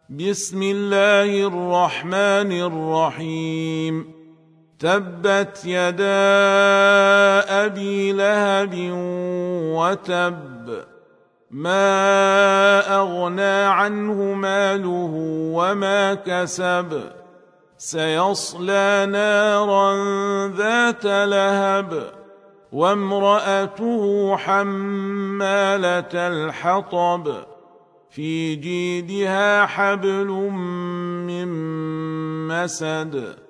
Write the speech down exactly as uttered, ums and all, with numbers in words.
بسم الله الرحمن الرحيم تبت يدا أبي لهب وتب ما أغنى عنه ماله وما كسب سيصلى نارا ذات لهب وامرأته حمالة الحطب في جيدها حبل من مسد